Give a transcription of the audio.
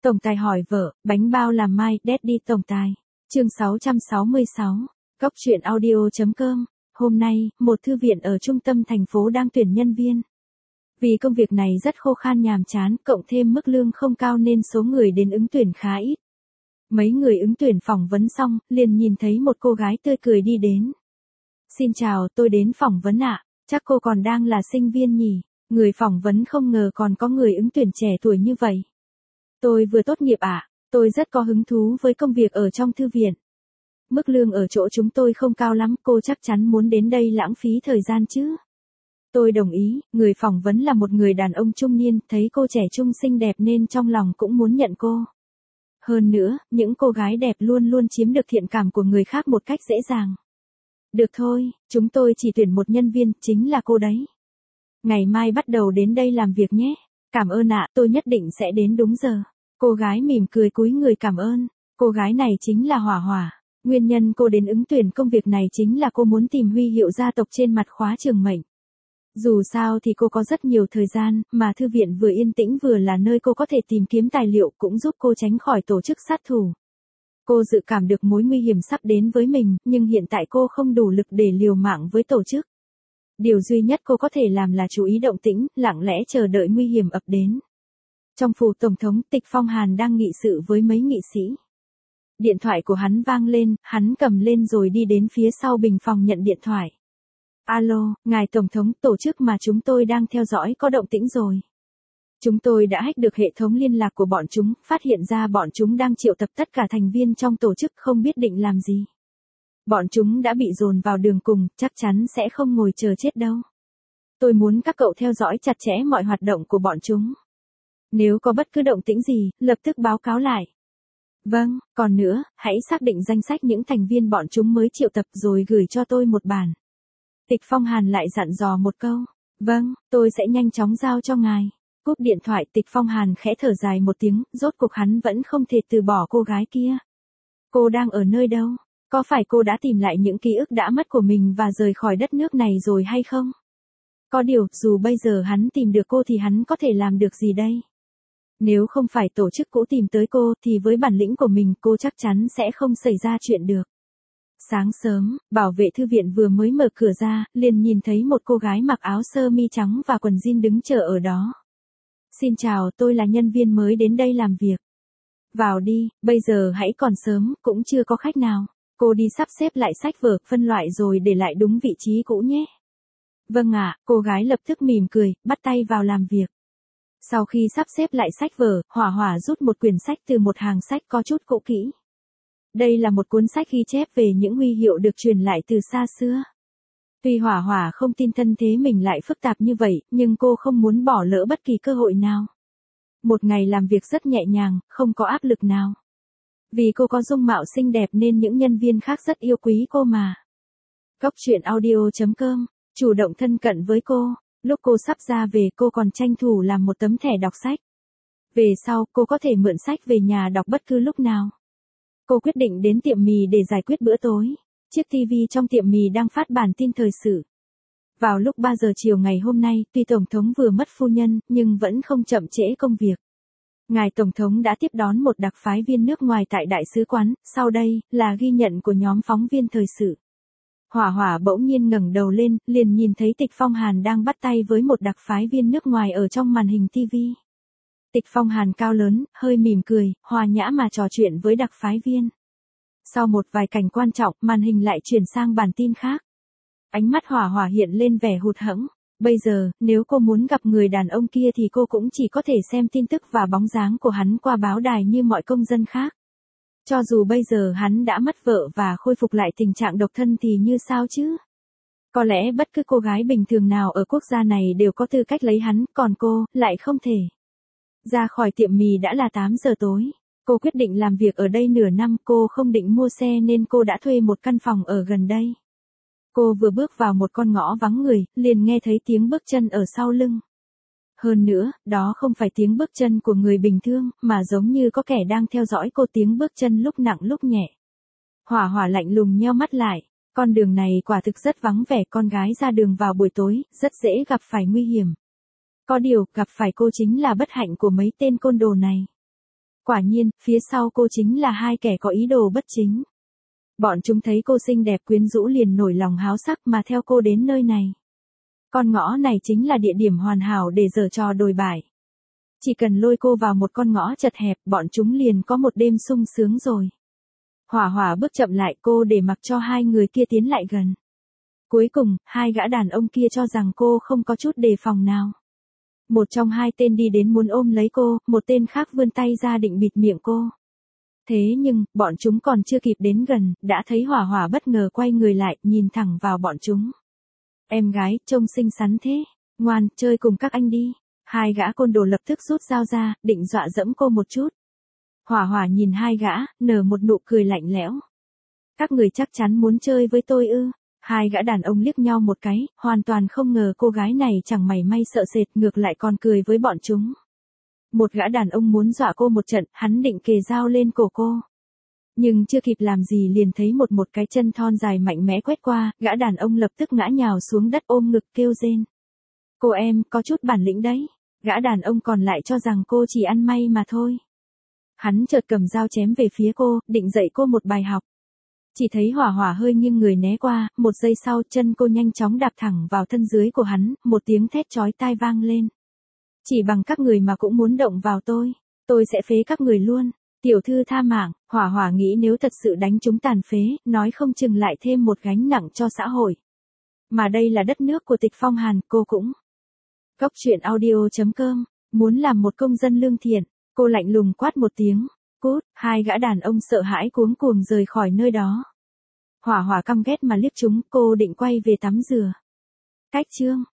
Tổng tài hỏi vợ, bánh bao làm mai, Daddy tổng tài. Chương 666. Góc truyện audio.com. Hôm nay, một thư viện ở trung tâm thành phố đang tuyển nhân viên. Vì công việc này rất khô khan nhàm chán, cộng thêm mức lương không cao nên số người đến ứng tuyển khá ít. Mấy người ứng tuyển phỏng vấn xong, liền nhìn thấy một cô gái tươi cười đi đến. Xin chào, tôi đến phỏng vấn ạ. Chắc cô còn đang là sinh viên nhỉ? Người phỏng vấn không ngờ còn có người ứng tuyển trẻ tuổi như vậy. Tôi vừa tốt nghiệp ạ. Tôi rất có hứng thú với công việc ở trong thư viện. Mức lương ở chỗ chúng tôi không cao lắm, cô chắc chắn muốn đến đây lãng phí thời gian chứ? Tôi đồng ý, người phỏng vấn là một người đàn ông trung niên, thấy cô trẻ trung xinh đẹp nên trong lòng cũng muốn nhận cô. Hơn nữa, những cô gái đẹp luôn luôn chiếm được thiện cảm của người khác một cách dễ dàng. Được thôi, chúng tôi chỉ tuyển một nhân viên, chính là cô đấy. Ngày mai bắt đầu đến đây làm việc nhé. Cảm ơn ạ, tôi nhất định sẽ đến đúng giờ. Cô gái mỉm cười cúi người cảm ơn. Cô gái này chính là Hỏa Hỏa. Nguyên nhân cô đến ứng tuyển công việc này chính là cô muốn tìm huy hiệu gia tộc trên mặt khóa trường mệnh. Dù sao thì cô có rất nhiều thời gian, mà thư viện vừa yên tĩnh vừa là nơi cô có thể tìm kiếm tài liệu, cũng giúp cô tránh khỏi tổ chức sát thủ. Cô dự cảm được mối nguy hiểm sắp đến với mình, nhưng hiện tại cô không đủ lực để liều mạng với tổ chức. Điều duy nhất cô có thể làm là chú ý động tĩnh, lặng lẽ chờ đợi nguy hiểm ập đến. Trong phủ tổng thống, Tịch Phong Hàn đang nghị sự với mấy nghị sĩ. Điện thoại của hắn vang lên, hắn cầm lên rồi đi đến phía sau bình phòng nhận điện thoại. Alo, ngài tổng thống, tổ chức mà chúng tôi đang theo dõi có động tĩnh rồi. Chúng tôi đã hack được hệ thống liên lạc của bọn chúng, phát hiện ra bọn chúng đang triệu tập tất cả thành viên trong tổ chức không biết định làm gì. Bọn chúng đã bị dồn vào đường cùng, chắc chắn sẽ không ngồi chờ chết đâu. Tôi muốn các cậu theo dõi chặt chẽ mọi hoạt động của bọn chúng. Nếu có bất cứ động tĩnh gì, lập tức báo cáo lại. Vâng, còn nữa, hãy xác định danh sách những thành viên bọn chúng mới triệu tập rồi gửi cho tôi một bản. Tịch Phong Hàn lại dặn dò một câu. Vâng, tôi sẽ nhanh chóng giao cho ngài. Cúp điện thoại, Tịch Phong Hàn khẽ thở dài một tiếng, rốt cuộc hắn vẫn không thể từ bỏ cô gái kia. Cô đang ở nơi đâu? Có phải cô đã tìm lại những ký ức đã mất của mình và rời khỏi đất nước này rồi hay không? Có điều, dù bây giờ hắn tìm được cô thì hắn có thể làm được gì đây? Nếu không phải tổ chức cũ tìm tới cô thì với bản lĩnh của mình cô chắc chắn sẽ không xảy ra chuyện được. Sáng sớm, bảo vệ thư viện vừa mới mở cửa ra, liền nhìn thấy một cô gái mặc áo sơ mi trắng và quần jean đứng chờ ở đó. Xin chào, tôi là nhân viên mới đến đây làm việc. Vào đi, bây giờ hãy còn sớm, cũng chưa có khách nào. Cô đi sắp xếp lại sách vở, phân loại rồi để lại đúng vị trí cũ nhé. Vâng ạ, cô gái lập tức mỉm cười, bắt tay vào làm việc. Sau khi sắp xếp lại sách vở, Hỏa Hỏa rút một quyển sách từ một hàng sách có chút cũ kỹ. Đây là một cuốn sách ghi chép về những huy hiệu được truyền lại từ xa xưa. Tuy Hỏa Hỏa không tin thân thế mình lại phức tạp như vậy, nhưng cô không muốn bỏ lỡ bất kỳ cơ hội nào. Một ngày làm việc rất nhẹ nhàng, không có áp lực nào. Vì cô có dung mạo xinh đẹp nên những nhân viên khác rất yêu quý cô mà. Góc truyện audio.com, chủ động thân cận với cô. Lúc cô sắp ra về cô còn tranh thủ làm một tấm thẻ đọc sách. Về sau, cô có thể mượn sách về nhà đọc bất cứ lúc nào. Cô quyết định đến tiệm mì để giải quyết bữa tối. Chiếc TV trong tiệm mì đang phát bản tin thời sự. Vào lúc 3 giờ chiều ngày hôm nay, tuy Tổng thống vừa mất phu nhân, nhưng vẫn không chậm trễ công việc. Ngài Tổng thống đã tiếp đón một đặc phái viên nước ngoài tại Đại sứ quán, sau đây là ghi nhận của nhóm phóng viên thời sự. Hỏa Hỏa bỗng nhiên ngẩng đầu lên, liền nhìn thấy Tịch Phong Hàn đang bắt tay với một đặc phái viên nước ngoài ở trong màn hình TV. Tịch Phong Hàn cao lớn, hơi mỉm cười, hòa nhã mà trò chuyện với đặc phái viên. Sau một vài cảnh quan trọng, màn hình lại chuyển sang bản tin khác. Ánh mắt Hỏa Hỏa hiện lên vẻ hụt hẫng. Bây giờ, nếu cô muốn gặp người đàn ông kia thì cô cũng chỉ có thể xem tin tức và bóng dáng của hắn qua báo đài như mọi công dân khác. Cho dù bây giờ hắn đã mất vợ và khôi phục lại tình trạng độc thân thì như sao chứ? Có lẽ bất cứ cô gái bình thường nào ở quốc gia này đều có tư cách lấy hắn, còn cô, lại không thể. Ra khỏi tiệm mì đã là 8 giờ tối. Cô quyết định làm việc ở đây nửa năm, cô không định mua xe nên cô đã thuê một căn phòng ở gần đây. Cô vừa bước vào một con ngõ vắng người, liền nghe thấy tiếng bước chân ở sau lưng. Hơn nữa, đó không phải tiếng bước chân của người bình thường, mà giống như có kẻ đang theo dõi cô, tiếng bước chân lúc nặng lúc nhẹ. Hỏa Hỏa lạnh lùng nheo mắt lại, con đường này quả thực rất vắng vẻ, con gái ra đường vào buổi tối, rất dễ gặp phải nguy hiểm. Có điều, gặp phải cô chính là bất hạnh của mấy tên côn đồ này. Quả nhiên, phía sau cô chính là hai kẻ có ý đồ bất chính. Bọn chúng thấy cô xinh đẹp quyến rũ liền nổi lòng háo sắc mà theo cô đến nơi này. Con ngõ này chính là địa điểm hoàn hảo để giở trò đồi bại. Chỉ cần lôi cô vào một con ngõ chật hẹp, bọn chúng liền có một đêm sung sướng rồi. Hỏa Hỏa bước chậm lại cô để mặc cho hai người kia tiến lại gần. Cuối cùng, hai gã đàn ông kia cho rằng cô không có chút đề phòng nào. Một trong hai tên đi đến muốn ôm lấy cô, một tên khác vươn tay ra định bịt miệng cô. Thế nhưng, bọn chúng còn chưa kịp đến gần, đã thấy Hỏa Hỏa bất ngờ quay người lại, nhìn thẳng vào bọn chúng. Em gái, trông xinh xắn thế. Ngoan, chơi cùng các anh đi. Hai gã côn đồ lập tức rút dao ra, định dọa dẫm cô một chút. Hỏa Hỏa nhìn hai gã, nở một nụ cười lạnh lẽo. Các người chắc chắn muốn chơi với tôi ư? Hai gã đàn ông liếc nhau một cái, hoàn toàn không ngờ cô gái này chẳng mảy may sợ sệt, ngược lại còn cười với bọn chúng. Một gã đàn ông muốn dọa cô một trận, hắn định kề dao lên cổ cô. Nhưng chưa kịp làm gì liền thấy một cái chân thon dài mạnh mẽ quét qua, gã đàn ông lập tức ngã nhào xuống đất ôm ngực kêu rên. Cô em, có chút bản lĩnh đấy. Gã đàn ông còn lại cho rằng cô chỉ ăn may mà thôi. Hắn chợt cầm dao chém về phía cô, định dạy cô một bài học. Chỉ thấy Hỏa Hỏa hơi nghiêng người né qua, một giây sau chân cô nhanh chóng đạp thẳng vào thân dưới của hắn, một tiếng thét chói tai vang lên. Chỉ bằng các người mà cũng muốn động vào tôi sẽ phế các người luôn. Tiểu thư tha mạng, Hỏa Hỏa nghĩ nếu thật sự đánh chúng tàn phế, nói không chừng lại thêm một gánh nặng cho xã hội. Mà đây là đất nước của Tịch Phong Hàn, cô cũng. Cốc truyện audio.com, muốn làm một công dân lương thiện, cô lạnh lùng quát một tiếng. Cút, hai gã đàn ông sợ hãi cuống cuồng rời khỏi nơi đó. Hỏa Hỏa căm ghét mà liếc chúng, cô định quay về tắm rửa. Cách chương